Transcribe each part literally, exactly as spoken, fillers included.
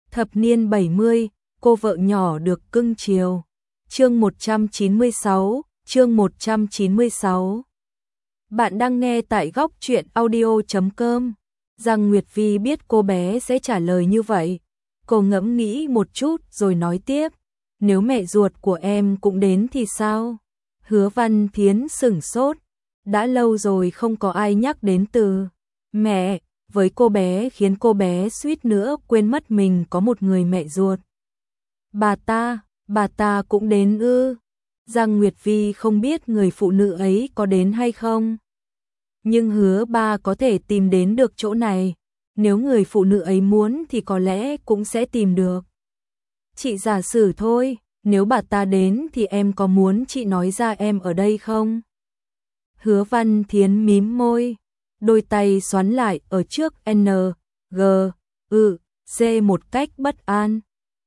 Thập niên bảy mươi, cô vợ nhỏ được cưng chiều. Chương một trăm chín mươi sáu, chương một trăm chín mươi sáu. Bạn đang nghe tại góc truyện audio chấm com. Giang Nguyệt Vi biết cô bé sẽ trả lời như vậy. Cô ngẫm nghĩ một chút rồi nói tiếp. Nếu mẹ ruột của em cũng đến thì sao? Hứa Văn Thiến sửng sốt. Đã lâu rồi không có ai nhắc đến từ mẹ với cô bé, khiến cô bé suýt nữa quên mất mình có một người mẹ ruột. Bà ta, bà ta cũng đến ư? Giang Nguyệt Vi không biết người phụ nữ ấy có đến hay không. Nhưng Hứa Ba có thể tìm đến được chỗ này. Nếu người phụ nữ ấy muốn thì có lẽ cũng sẽ tìm được. Chị giả sử thôi, nếu bà ta đến thì em có muốn chị nói ra em ở đây không? Hứa Văn Thiến mím môi, đôi tay xoắn lại ở trước N, G, ư, C một cách bất an.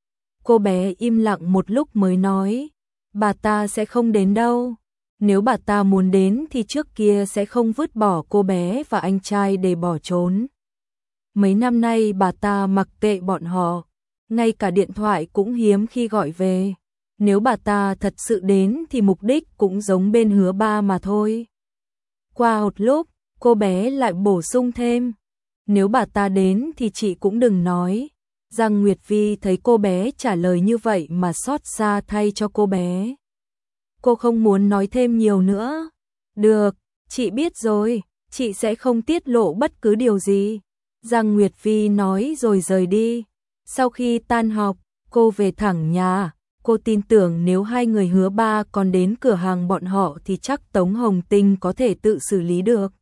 Cô bé im lặng một lúc mới nói, bà ta sẽ không đến đâu. Nếu bà ta muốn đến thì trước kia sẽ không vứt bỏ cô bé và anh trai để bỏ trốn. Mấy năm nay bà ta mặc kệ bọn họ, ngay cả điện thoại cũng hiếm khi gọi về. Nếu bà ta thật sự đến thì mục đích cũng giống bên Hứa Ba mà thôi. Qua một lúc, cô bé lại bổ sung thêm, nếu bà ta đến thì chị cũng đừng nói. Giang Nguyệt Vi thấy cô bé trả lời như vậy mà xót xa thay cho cô bé. Cô không muốn nói thêm nhiều nữa. Được, chị biết rồi, chị sẽ không tiết lộ bất cứ điều gì. Giang Nguyệt Vi nói rồi rời đi. Sau khi tan học, cô về thẳng nhà. Cô tin tưởng nếu hai người Hứa Ba còn đến cửa hàng bọn họ thì chắc Tống Hồng Tinh có thể tự xử lý được.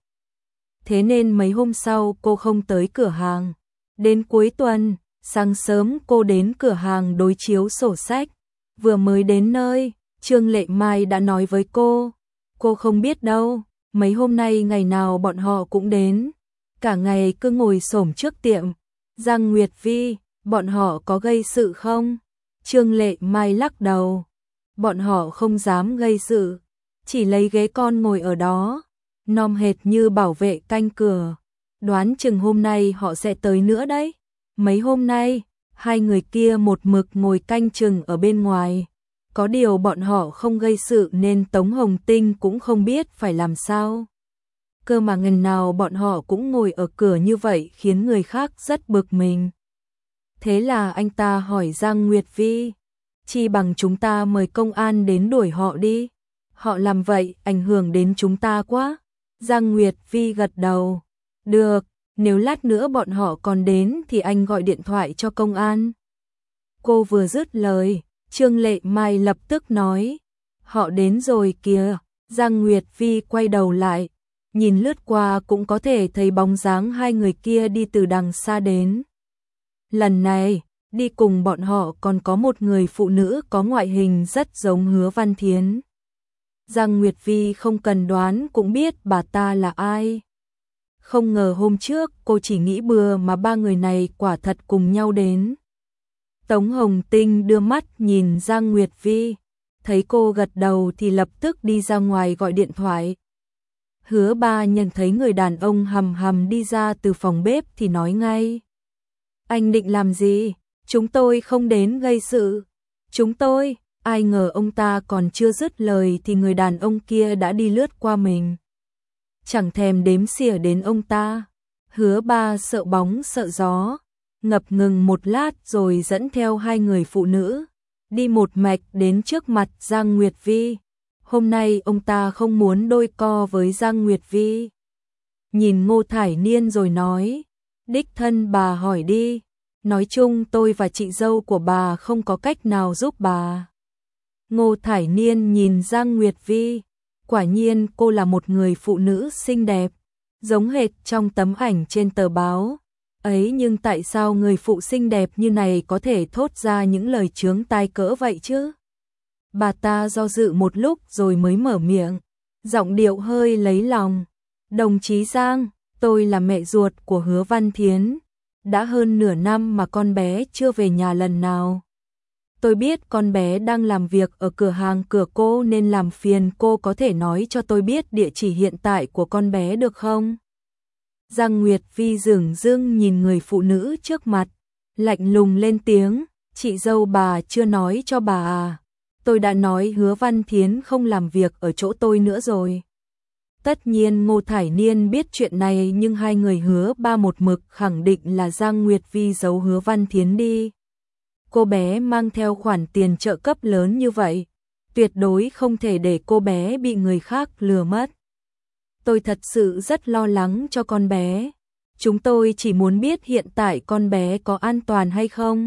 Thế nên mấy hôm sau cô không tới cửa hàng. Đến cuối tuần, sáng sớm cô đến cửa hàng đối chiếu sổ sách. Vừa mới đến nơi, Trương Lệ Mai đã nói với cô. Cô không biết đâu, mấy hôm nay ngày nào bọn họ cũng đến. Cả ngày cứ ngồi xổm trước tiệm. Giang Nguyệt Vi, bọn họ có gây sự không? Trương Lệ Mai lắc đầu. Bọn họ không dám gây sự, chỉ lấy ghế con ngồi ở đó, nom hệt như bảo vệ canh cửa. Đoán chừng hôm nay họ sẽ tới nữa đấy. Mấy hôm nay, hai người kia một mực ngồi canh chừng ở bên ngoài. Có điều bọn họ không gây sự nên Tống Hồng Tinh cũng không biết phải làm sao. Cơ mà ngày nào bọn họ cũng ngồi ở cửa như vậy khiến người khác rất bực mình. Thế là anh ta hỏi Giang Nguyệt Vi, chi bằng chúng ta mời công an đến đuổi họ đi. Họ làm vậy ảnh hưởng đến chúng ta quá. Giang Nguyệt Vi gật đầu. Được, nếu lát nữa bọn họ còn đến thì anh gọi điện thoại cho công an. Cô vừa dứt lời, Trương Lệ Mai lập tức nói, họ đến rồi kìa. Giang Nguyệt Vi quay đầu lại, nhìn lướt qua cũng có thể thấy bóng dáng hai người kia đi từ đằng xa đến. Lần này, đi cùng bọn họ còn có một người phụ nữ có ngoại hình rất giống Hứa Văn Thiến. Giang Nguyệt Vi không cần đoán cũng biết bà ta là ai. Không ngờ hôm trước cô chỉ nghĩ bừa mà ba người này quả thật cùng nhau đến. Tống Hồng Tinh đưa mắt nhìn Giang Nguyệt Vi, thấy cô gật đầu thì lập tức đi ra ngoài gọi điện thoại. Hứa Ba nhận thấy người đàn ông hầm hầm đi ra từ phòng bếp thì nói ngay. Anh định làm gì? Chúng tôi không đến gây sự. Chúng tôi, ai ngờ ông ta còn chưa dứt lời thì người đàn ông kia đã đi lướt qua mình. Chẳng thèm đếm xỉa đến ông ta. Hứa Ba sợ bóng sợ gió, ngập ngừng một lát rồi dẫn theo hai người phụ nữ, đi một mạch đến trước mặt Giang Nguyệt Vi. Hôm nay ông ta không muốn đôi co với Giang Nguyệt Vi. Nhìn Ngô Thải Niên rồi nói, đích thân bà hỏi đi. Nói chung tôi và chị dâu của bà không có cách nào giúp bà. Ngô Thải Niên nhìn Giang Nguyệt Vi. Quả nhiên cô là một người phụ nữ xinh đẹp, giống hệt trong tấm ảnh trên tờ báo. Ấy nhưng tại sao người phụ xinh đẹp như này có thể thốt ra những lời chướng tai cỡ vậy chứ? Bà ta do dự một lúc rồi mới mở miệng, giọng điệu hơi lấy lòng. Đồng chí Giang, tôi là mẹ ruột của Hứa Văn Thiến. Đã hơn nửa năm mà con bé chưa về nhà lần nào. Tôi biết con bé đang làm việc ở cửa hàng cửa cô nên làm phiền cô có thể nói cho tôi biết địa chỉ hiện tại của con bé được không? Giang Nguyệt Vi dửng dưng nhìn người phụ nữ trước mặt. lạnh lùng lên tiếng, chị dâu bà chưa nói cho bà à? Tôi đã nói Hứa Văn Thiến không làm việc ở chỗ tôi nữa rồi. Tất nhiên Ngô Thải Niên biết chuyện này, nhưng hai người Hứa ba một mực khẳng định là Giang Nguyệt Vi giấu Hứa Văn Thiến đi. Cô bé mang theo khoản tiền trợ cấp lớn như vậy, tuyệt đối không thể để cô bé bị người khác lừa mất. Tôi thật sự rất lo lắng cho con bé. Chúng tôi chỉ muốn biết hiện tại con bé có an toàn hay không.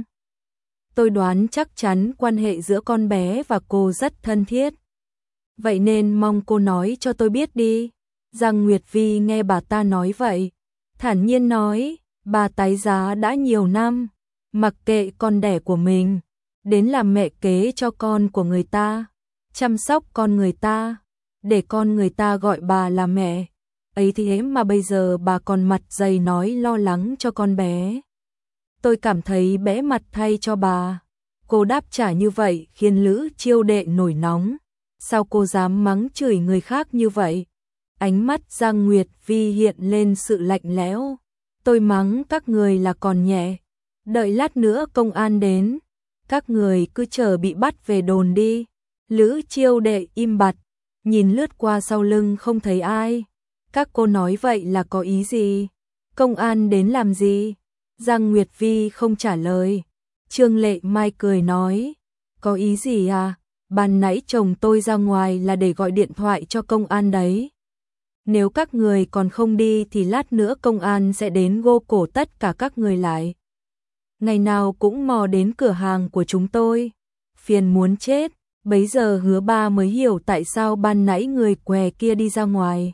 Tôi đoán chắc chắn quan hệ giữa con bé và cô rất thân thiết. Vậy nên mong cô nói cho tôi biết đi. Giang Nguyệt Vi nghe bà ta nói vậy, thản nhiên nói, bà tái giá đã nhiều năm, mặc kệ con đẻ của mình, đến làm mẹ kế cho con của người ta, chăm sóc con người ta, để con người ta gọi bà là mẹ. Ấy thế mà bây giờ bà còn mặt dày nói lo lắng cho con bé. Tôi cảm thấy bẽ mặt thay cho bà. Cô đáp trả như vậy khiến Lữ Chiêu Đệ nổi nóng. Sao cô dám mắng chửi người khác như vậy? Ánh mắt Giang Nguyệt Vi hiện lên sự lạnh lẽo. Tôi mắng các người là còn nhẹ. Đợi lát nữa công an đến, các người cứ chờ bị bắt về đồn đi. Lữ Chiêu Đệ im bặt, nhìn lướt qua sau lưng không thấy ai. Các cô nói vậy là có ý gì? Công an đến làm gì? Giang Nguyệt Vi không trả lời. Trương Lệ Mai cười nói, có ý gì à? Ban nãy chồng tôi ra ngoài là để gọi điện thoại cho công an đấy. Nếu các người còn không đi thì lát nữa công an sẽ đến gô cổ tất cả các người lại. Ngày nào cũng mò đến cửa hàng của chúng tôi. Phiền muốn chết. Bấy giờ Hứa Ba mới hiểu tại sao ban nãy người què kia đi ra ngoài.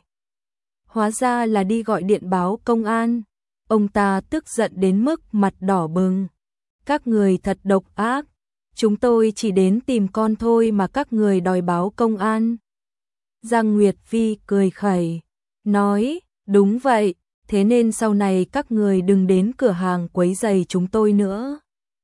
Hóa ra là đi gọi điện báo công an. Ông ta tức giận đến mức mặt đỏ bừng. Các người thật độc ác. Chúng tôi chỉ đến tìm con thôi mà các người đòi báo công an. Giang Nguyệt Vi cười khẩy, nói, đúng vậy, thế nên sau này các người đừng đến cửa hàng quấy rầy chúng tôi nữa.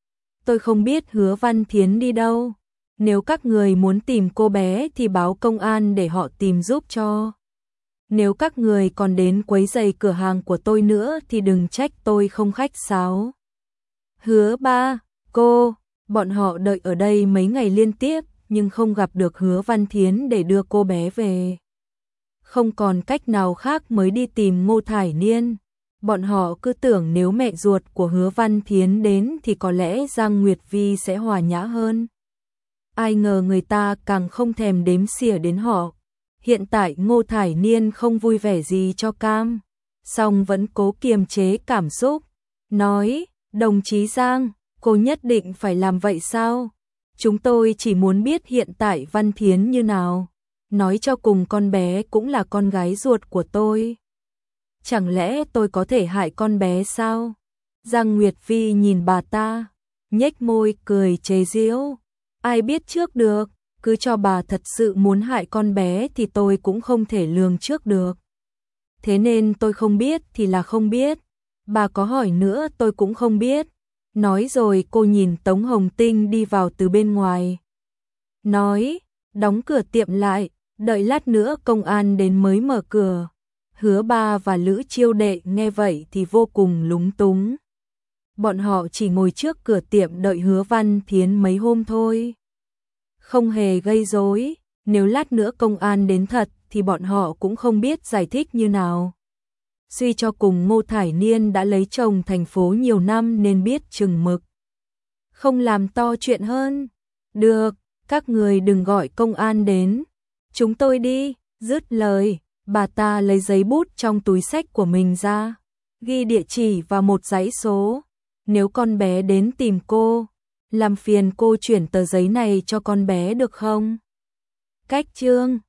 Tôi không biết Hứa Văn Thiến đi đâu. Nếu các người muốn tìm cô bé thì báo công an để họ tìm giúp cho. Nếu các người còn đến quấy rầy cửa hàng của tôi nữa thì đừng trách tôi không khách sáo. Hứa Ba, cô, bọn họ đợi ở đây mấy ngày liên tiếp nhưng không gặp được Hứa Văn Thiến để đưa cô bé về. Không còn cách nào khác mới đi tìm Ngô Thải Niên. Bọn họ cứ tưởng nếu mẹ ruột của Hứa Văn Thiến đến thì có lẽ Giang Nguyệt Vi sẽ hòa nhã hơn. Ai ngờ người ta càng không thèm đếm xỉa đến họ. Hiện tại Ngô Thải Niên không vui vẻ gì cho cam, song vẫn cố kiềm chế cảm xúc, nói, đồng chí Giang, cô nhất định phải làm vậy sao? Chúng tôi chỉ muốn biết hiện tại Văn Thiến như nào. Nói cho cùng con bé cũng là con gái ruột của tôi. Chẳng lẽ tôi có thể hại con bé sao? Giang Nguyệt Vi nhìn bà ta, nhếch môi cười chế giễu. Ai biết trước được, cứ cho bà thật sự muốn hại con bé thì tôi cũng không thể lường trước được. Thế nên tôi không biết thì là không biết. Bà có hỏi nữa tôi cũng không biết. Nói rồi cô nhìn Tống Hồng Tinh đi vào từ bên ngoài. Nói, đóng cửa tiệm lại, đợi lát nữa công an đến mới mở cửa. Hứa Ba và Lữ Chiêu Đệ nghe vậy thì vô cùng lúng túng. Bọn họ chỉ ngồi trước cửa tiệm đợi Hứa Văn Thiến mấy hôm thôi. Không hề gây rối, nếu lát nữa công an đến thật thì bọn họ cũng không biết giải thích như nào. Suy cho cùng Ngô Thải Niên đã lấy chồng thành phố nhiều năm nên biết chừng mực. Không làm to chuyện hơn. Được, các người đừng gọi công an đến. Chúng tôi đi, dứt lời, bà ta lấy giấy bút trong túi xách của mình ra, ghi địa chỉ và một dãy số. Nếu con bé đến tìm cô, làm phiền cô chuyển tờ giấy này cho con bé được không? Cách chương